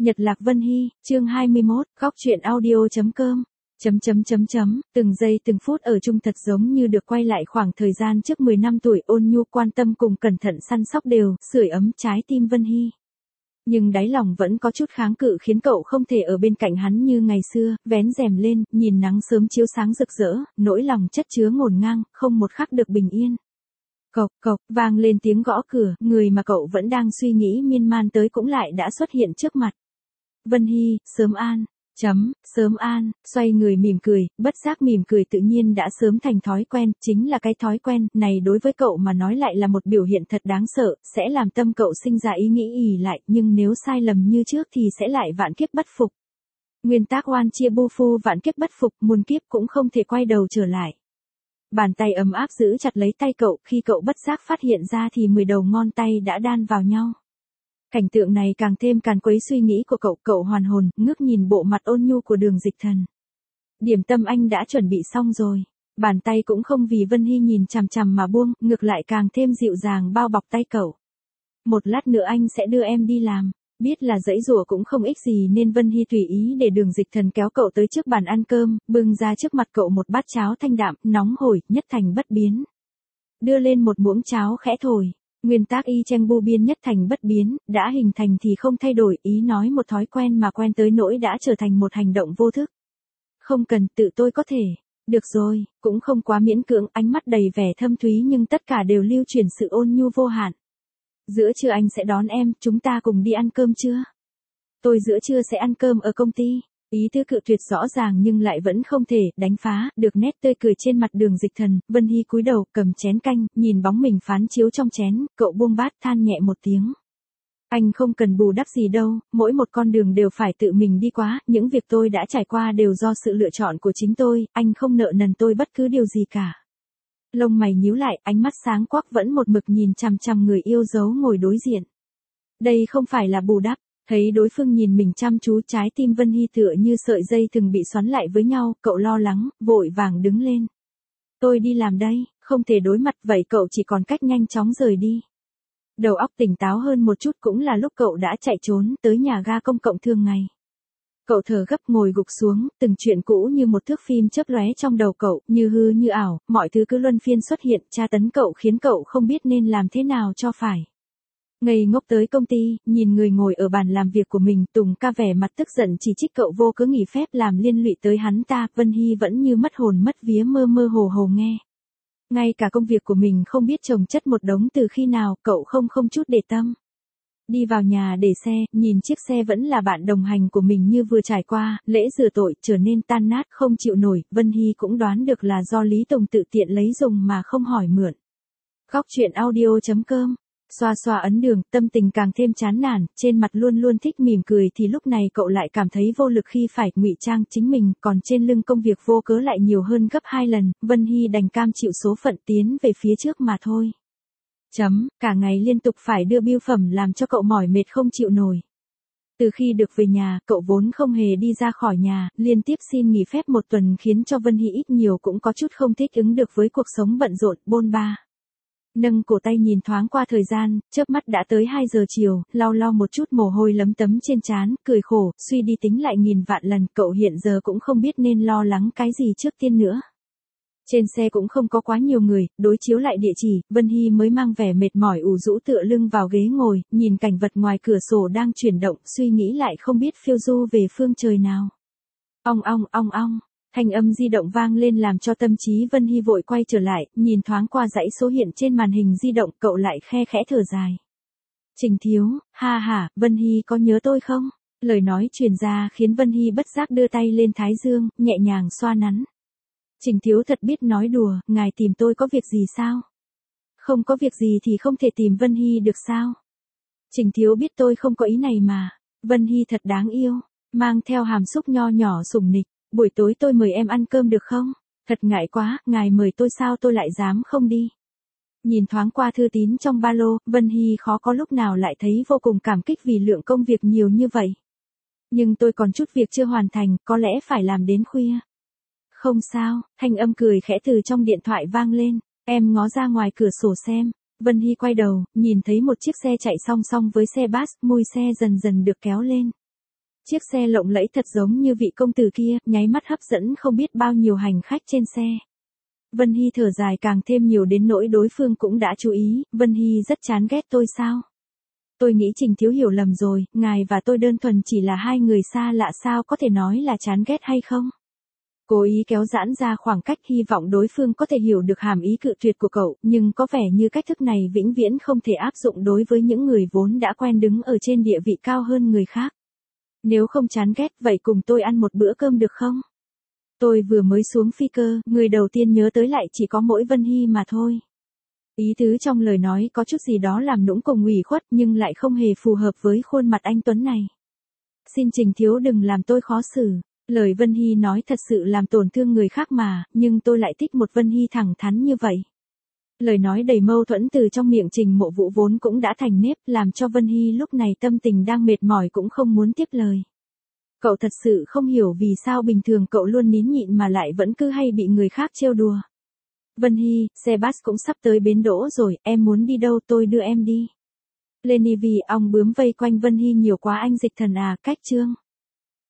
Nhật Lạc Vân Hy, chương 21, góc truyện audio.com. Từng giây từng phút ở chung thật giống như được quay lại khoảng thời gian trước 10 năm tuổi, ôn nhu quan tâm cùng cẩn thận săn sóc đều, sưởi ấm trái tim Vân Hy. Nhưng đáy lòng vẫn có chút kháng cự khiến cậu không thể ở bên cạnh hắn như ngày xưa, vén rèm lên, nhìn nắng sớm chiếu sáng rực rỡ, nỗi lòng chất chứa ngổn ngang, không một khắc được bình yên. Cộc cộc, vang lên tiếng gõ cửa, người mà cậu vẫn đang suy nghĩ miên man tới cũng lại đã xuất hiện trước mặt. Vân Hy, sớm an. Sớm an, xoay người mỉm cười, bất giác mỉm cười tự nhiên đã sớm thành thói quen, chính là cái thói quen này đối với cậu mà nói lại là một biểu hiện thật đáng sợ, sẽ làm tâm cậu sinh ra ý nghĩ ì lại, nhưng nếu sai lầm như trước thì sẽ lại vạn kiếp bất phục. Nguyên tắc oan chia bu phu, vạn kiếp bất phục, muôn kiếp cũng không thể quay đầu trở lại. Bàn tay ấm áp giữ chặt lấy tay cậu, khi cậu bất giác phát hiện ra thì 10 đầu ngón tay đã đan vào nhau. Cảnh tượng này càng thêm càn quấy suy nghĩ của cậu hoàn hồn, ngước nhìn bộ mặt ôn nhu của Đường Dịch Thần. Điểm tâm anh đã chuẩn bị xong rồi. Bàn tay cũng không vì Vân Hy nhìn chằm chằm mà buông, ngược lại càng thêm dịu dàng bao bọc tay cậu. Một lát nữa anh sẽ đưa em đi làm. Biết là giãy giụa cũng không ích gì nên Vân Hy tùy ý để Đường Dịch Thần kéo cậu tới trước bàn ăn cơm, bưng ra trước mặt cậu một bát cháo thanh đạm, nóng hổi, nhất thành bất biến. Đưa lên một muỗng cháo khẽ thổi. Nguyên tắc y chang bu biên nhất thành bất biến, đã hình thành thì không thay đổi, ý nói một thói quen mà quen tới nỗi đã trở thành một hành động vô thức. Không cần, tự tôi có thể. Được rồi, cũng không quá miễn cưỡng, ánh mắt đầy vẻ thâm thúy nhưng tất cả đều lưu truyền sự ôn nhu vô hạn. Giữa trưa anh sẽ đón em, chúng ta cùng đi ăn cơm chưa? Tôi giữa trưa sẽ ăn cơm ở công ty. Ý tứ cự tuyệt rõ ràng nhưng lại vẫn không thể đánh phá được nét tươi cười trên mặt Đường Dịch Thần. Vân Hy cúi đầu cầm chén canh, nhìn bóng mình phán chiếu trong chén, cậu buông bát than nhẹ một tiếng. Anh không cần bù đắp gì đâu, mỗi một con đường đều phải tự mình đi qua, những việc tôi đã trải qua đều do sự lựa chọn của chính tôi, anh không nợ nần tôi bất cứ điều gì cả. Lông mày nhíu lại, ánh mắt sáng quắc vẫn một mực nhìn chằm chằm người yêu dấu ngồi đối diện. Đây không phải là bù đắp. Thấy đối phương nhìn mình chăm chú, trái tim Vân Hy tựa như sợi dây thừng bị xoắn lại với nhau, cậu lo lắng, vội vàng đứng lên. Tôi đi làm đây, không thể đối mặt vậy cậu chỉ còn cách nhanh chóng rời đi. Đầu óc tỉnh táo hơn một chút cũng là lúc cậu đã chạy trốn tới nhà ga công cộng thường ngày. Cậu thở gấp ngồi gục xuống, từng chuyện cũ như một thước phim chớp lóe trong đầu cậu, như hư như ảo, mọi thứ cứ luân phiên xuất hiện, tra tấn cậu khiến cậu không biết nên làm thế nào cho phải. Ngây ngốc tới công ty, nhìn người ngồi ở bàn làm việc của mình, Tùng ca vẻ mặt tức giận chỉ trích cậu vô cớ nghỉ phép làm liên lụy tới hắn ta, Vân Hy vẫn như mất hồn mất vía mơ mơ hồ hồ nghe. Ngay cả công việc của mình không biết chồng chất một đống từ khi nào, cậu không chút để tâm. Đi vào nhà để xe, nhìn chiếc xe vẫn là bạn đồng hành của mình như vừa trải qua, lễ rửa tội trở nên tan nát không chịu nổi, Vân Hy cũng đoán được là do Lý Tùng tự tiện lấy dùng mà không hỏi mượn. Góc truyện audio.com. Xoa xoa ấn đường, tâm tình càng thêm chán nản, trên mặt luôn luôn thích mỉm cười thì lúc này cậu lại cảm thấy vô lực khi phải ngụy trang chính mình, còn trên lưng công việc vô cớ lại nhiều hơn gấp 2 lần, Vân Hy đành cam chịu số phận tiến về phía trước mà thôi. Cả ngày liên tục phải đưa bưu phẩm làm cho cậu mỏi mệt không chịu nổi. Từ khi được về nhà, cậu vốn không hề đi ra khỏi nhà, liên tiếp xin nghỉ phép một tuần khiến cho Vân Hy ít nhiều cũng có chút không thích ứng được với cuộc sống bận rộn, bôn ba. Nâng cổ tay nhìn thoáng qua thời gian, chớp mắt đã tới 2 giờ chiều, lau một chút mồ hôi lấm tấm trên trán, cười khổ, suy đi tính lại nghìn vạn lần, cậu hiện giờ cũng không biết nên lo lắng cái gì trước tiên nữa. Trên xe cũng không có quá nhiều người, đối chiếu lại địa chỉ, Vân Hy mới mang vẻ mệt mỏi ủ rũ tựa lưng vào ghế ngồi, nhìn cảnh vật ngoài cửa sổ đang chuyển động, suy nghĩ lại không biết phiêu du về phương trời nào. Ong. Thanh âm di động vang lên làm cho tâm trí Vân Hy vội quay trở lại, nhìn thoáng qua dãy số hiện trên màn hình di động, cậu lại khe khẽ thở dài. Trình Thiếu, ha ha, Vân Hy có nhớ tôi không? Lời nói truyền ra khiến Vân Hy bất giác đưa tay lên thái dương, nhẹ nhàng xoa nắn. Trình Thiếu thật biết nói đùa, ngài tìm tôi có việc gì sao? Không có việc gì thì không thể tìm Vân Hy được sao? Trình Thiếu biết tôi không có ý này mà. Vân Hy thật đáng yêu, mang theo hàm xúc nho nhỏ sủng nịch. Buổi tối tôi mời em ăn cơm được không? Thật ngại quá, ngài mời tôi sao tôi lại dám không đi. Nhìn thoáng qua thư tín trong ba lô, Vân Hy khó có lúc nào lại thấy vô cùng cảm kích vì lượng công việc nhiều như vậy. Nhưng tôi còn chút việc chưa hoàn thành, có lẽ phải làm đến khuya. Không sao, thanh âm cười khẽ từ trong điện thoại vang lên, em ngó ra ngoài cửa sổ xem. Vân Hy quay đầu, nhìn thấy một chiếc xe chạy song song với xe bus, mui xe dần dần được kéo lên. Chiếc xe lộng lẫy thật giống như vị công tử kia, nháy mắt hấp dẫn không biết bao nhiêu hành khách trên xe. Vân Hy thở dài càng thêm nhiều đến nỗi đối phương cũng đã chú ý, Vân Hy rất chán ghét tôi sao? Tôi nghĩ Trình Thiếu hiểu lầm rồi, ngài và tôi đơn thuần chỉ là hai người xa lạ sao có thể nói là chán ghét hay không? Cố ý kéo giãn ra khoảng cách hy vọng đối phương có thể hiểu được hàm ý cự tuyệt của cậu, nhưng có vẻ như cách thức này vĩnh viễn không thể áp dụng đối với những người vốn đã quen đứng ở trên địa vị cao hơn người khác. Nếu không chán ghét vậy cùng tôi ăn một bữa cơm được không? Tôi vừa mới xuống phi cơ, người đầu tiên nhớ tới lại chỉ có mỗi Vân Hy mà thôi. Ý tứ trong lời nói có chút gì đó làm nũng cùng ủy khuất nhưng lại không hề phù hợp với khuôn mặt anh Tuấn này. Xin Trình Thiếu đừng làm tôi khó xử. Lời Vân Hy nói thật sự làm tổn thương người khác mà, nhưng tôi lại thích một Vân Hy thẳng thắn như vậy. Lời nói đầy mâu thuẫn từ trong miệng Trình Mộ Vũ vốn cũng đã thành nếp, làm cho Vân Hy lúc này tâm tình đang mệt mỏi cũng không muốn tiếp lời. Cậu thật sự không hiểu vì sao bình thường cậu luôn nín nhịn mà lại vẫn cứ hay bị người khác trêu đùa. Vân Hy, xe bus cũng sắp tới bến đỗ rồi, em muốn đi đâu tôi đưa em đi. Lenny vì ong bướm vây quanh Vân Hy nhiều quá anh Dịch Thần à, cách chương.